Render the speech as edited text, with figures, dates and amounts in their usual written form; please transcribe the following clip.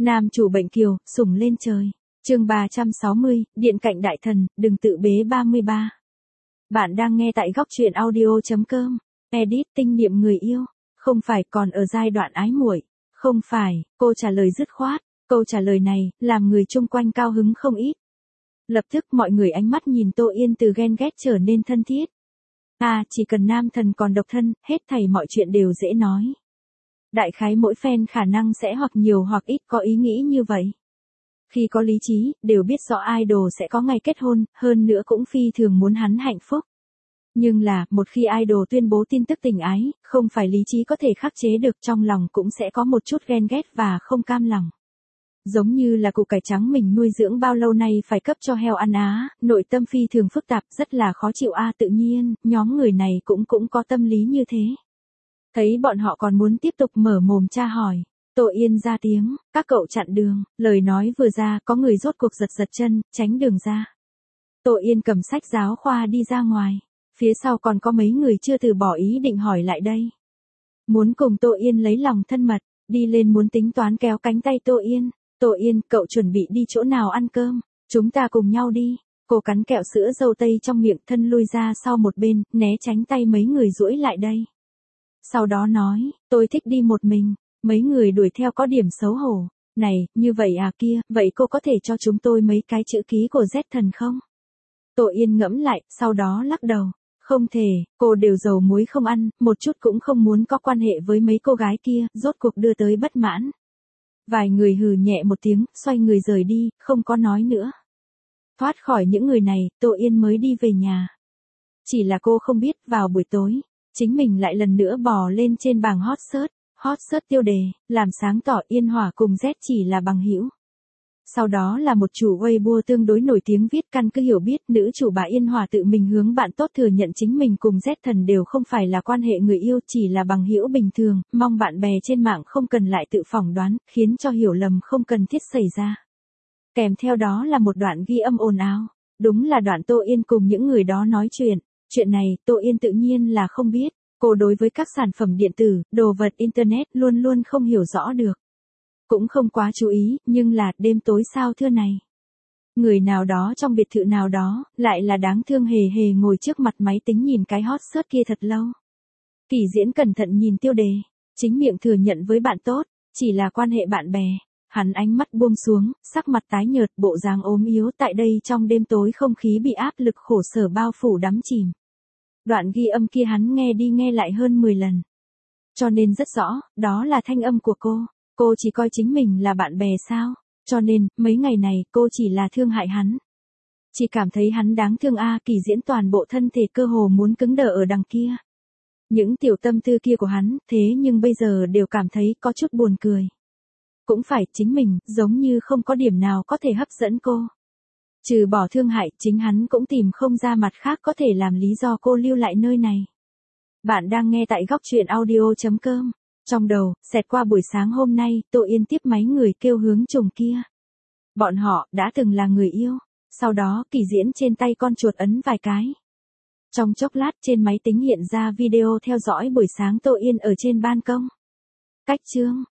Nam chủ bệnh kiều, sủng lên trời. Chương 360, Điện cạnh đại thần, đừng tự bế 33. Bạn đang nghe tại góc truyện audio.com. Edit tinh niệm người yêu. Không phải, còn ở giai đoạn ái muội. Không phải, cô trả lời dứt khoát. Câu trả lời này, làm người chung quanh cao hứng không ít. Lập tức mọi người ánh mắt nhìn Tô Yên từ ghen ghét trở nên thân thiết. Chỉ cần nam thần còn độc thân, hết thảy mọi chuyện đều dễ nói. Đại khái mỗi fan khả năng sẽ hoặc nhiều hoặc ít có ý nghĩ như vậy. Khi có lý trí, đều biết rõ idol sẽ có ngày kết hôn, hơn nữa cũng phi thường muốn hắn hạnh phúc. Nhưng là, một khi idol tuyên bố tin tức tình ái, không phải lý trí có thể khắc chế được, trong lòng cũng sẽ có một chút ghen ghét và không cam lòng. Giống như là củ cải trắng mình nuôi dưỡng bao lâu nay phải cấp cho heo ăn á, nội tâm phi thường phức tạp, rất là khó chịu tự nhiên, nhóm người này cũng có tâm lý như thế. Thấy bọn họ còn muốn tiếp tục mở mồm tra hỏi. Tô Yên ra tiếng, các cậu chặn đường, lời nói vừa ra, có người rốt cuộc giật chân, tránh đường ra. Tô Yên cầm sách giáo khoa đi ra ngoài, phía sau còn có mấy người chưa từ bỏ ý định hỏi lại đây. Muốn cùng Tô Yên lấy lòng thân mật, đi lên muốn tính toán kéo cánh tay Tô Yên. Tô Yên, cậu chuẩn bị đi chỗ nào ăn cơm, chúng ta cùng nhau đi. Cô cắn kẹo sữa dâu tây trong miệng, thân lui ra sau một bên, né tránh tay mấy người duỗi lại đây. Sau đó nói, tôi thích đi một mình. Mấy người đuổi theo có điểm xấu hổ. Này, như vậy kia, vậy cô có thể cho chúng tôi mấy cái chữ ký của Z thần không? Tô Yên ngẫm lại, sau đó lắc đầu. Không thể, cô đều dầu muối không ăn, một chút cũng không muốn có quan hệ với mấy cô gái kia, rốt cuộc đưa tới bất mãn. Vài người hừ nhẹ một tiếng, xoay người rời đi, không có nói nữa. Thoát khỏi những người này, Tô Yên mới đi về nhà. Chỉ là cô không biết, vào buổi tối, chính mình lại lần nữa bò lên trên bảng hot search. Hot search tiêu đề, làm sáng tỏ Yên Hỏa cùng Z chỉ là bằng hữu. Sau đó là một chủ Weibo tương đối nổi tiếng viết căn cứ hiểu biết nữ chủ bà Yên Hỏa tự mình hướng bạn tốt thừa nhận chính mình cùng Z thần đều không phải là quan hệ người yêu, chỉ là bằng hữu bình thường, mong bạn bè trên mạng không cần lại tự phỏng đoán, khiến cho hiểu lầm không cần thiết xảy ra. Kèm theo đó là một đoạn ghi âm ồn ào. Đúng là đoạn Tô Yên cùng những người đó nói chuyện. Chuyện này, Tô Yên tự nhiên là không biết. Cô đối với các sản phẩm điện tử, đồ vật Internet luôn luôn không hiểu rõ được. Cũng không quá chú ý, nhưng là đêm tối sao thưa này. Người nào đó trong biệt thự nào đó, lại là đáng thương hề hề ngồi trước mặt máy tính nhìn cái hot search kia thật lâu. Kỳ Diễn cẩn thận nhìn tiêu đề, chính miệng thừa nhận với bạn tốt, chỉ là quan hệ bạn bè. Hắn ánh mắt buông xuống, sắc mặt tái nhợt, bộ dáng ốm yếu, tại đây trong đêm tối không khí bị áp lực khổ sở bao phủ đắm chìm. Đoạn ghi âm kia hắn nghe đi nghe lại hơn 10 lần. Cho nên rất rõ, đó là thanh âm của cô. Cô chỉ coi chính mình là bạn bè sao? Cho nên, mấy ngày này cô chỉ là thương hại hắn. Chỉ cảm thấy hắn đáng thương Kỳ Diễn toàn bộ thân thể cơ hồ muốn cứng đờ ở đằng kia. Những tiểu tâm tư kia của hắn, thế nhưng bây giờ đều cảm thấy có chút buồn cười. Cũng phải, chính mình, giống như không có điểm nào có thể hấp dẫn cô. Trừ bỏ thương hại, chính hắn cũng tìm không ra mặt khác có thể làm lý do cô lưu lại nơi này. Bạn đang nghe tại góc truyện audio.com. Trong đầu, xẹt qua buổi sáng hôm nay, Tô Yên tiếp máy người kêu hướng chồng kia. Bọn họ, đã từng là người yêu. Sau đó, Kỳ Diễn trên tay con chuột ấn vài cái. Trong chốc lát trên máy tính hiện ra video theo dõi buổi sáng Tô Yên ở trên ban công. Cách chương,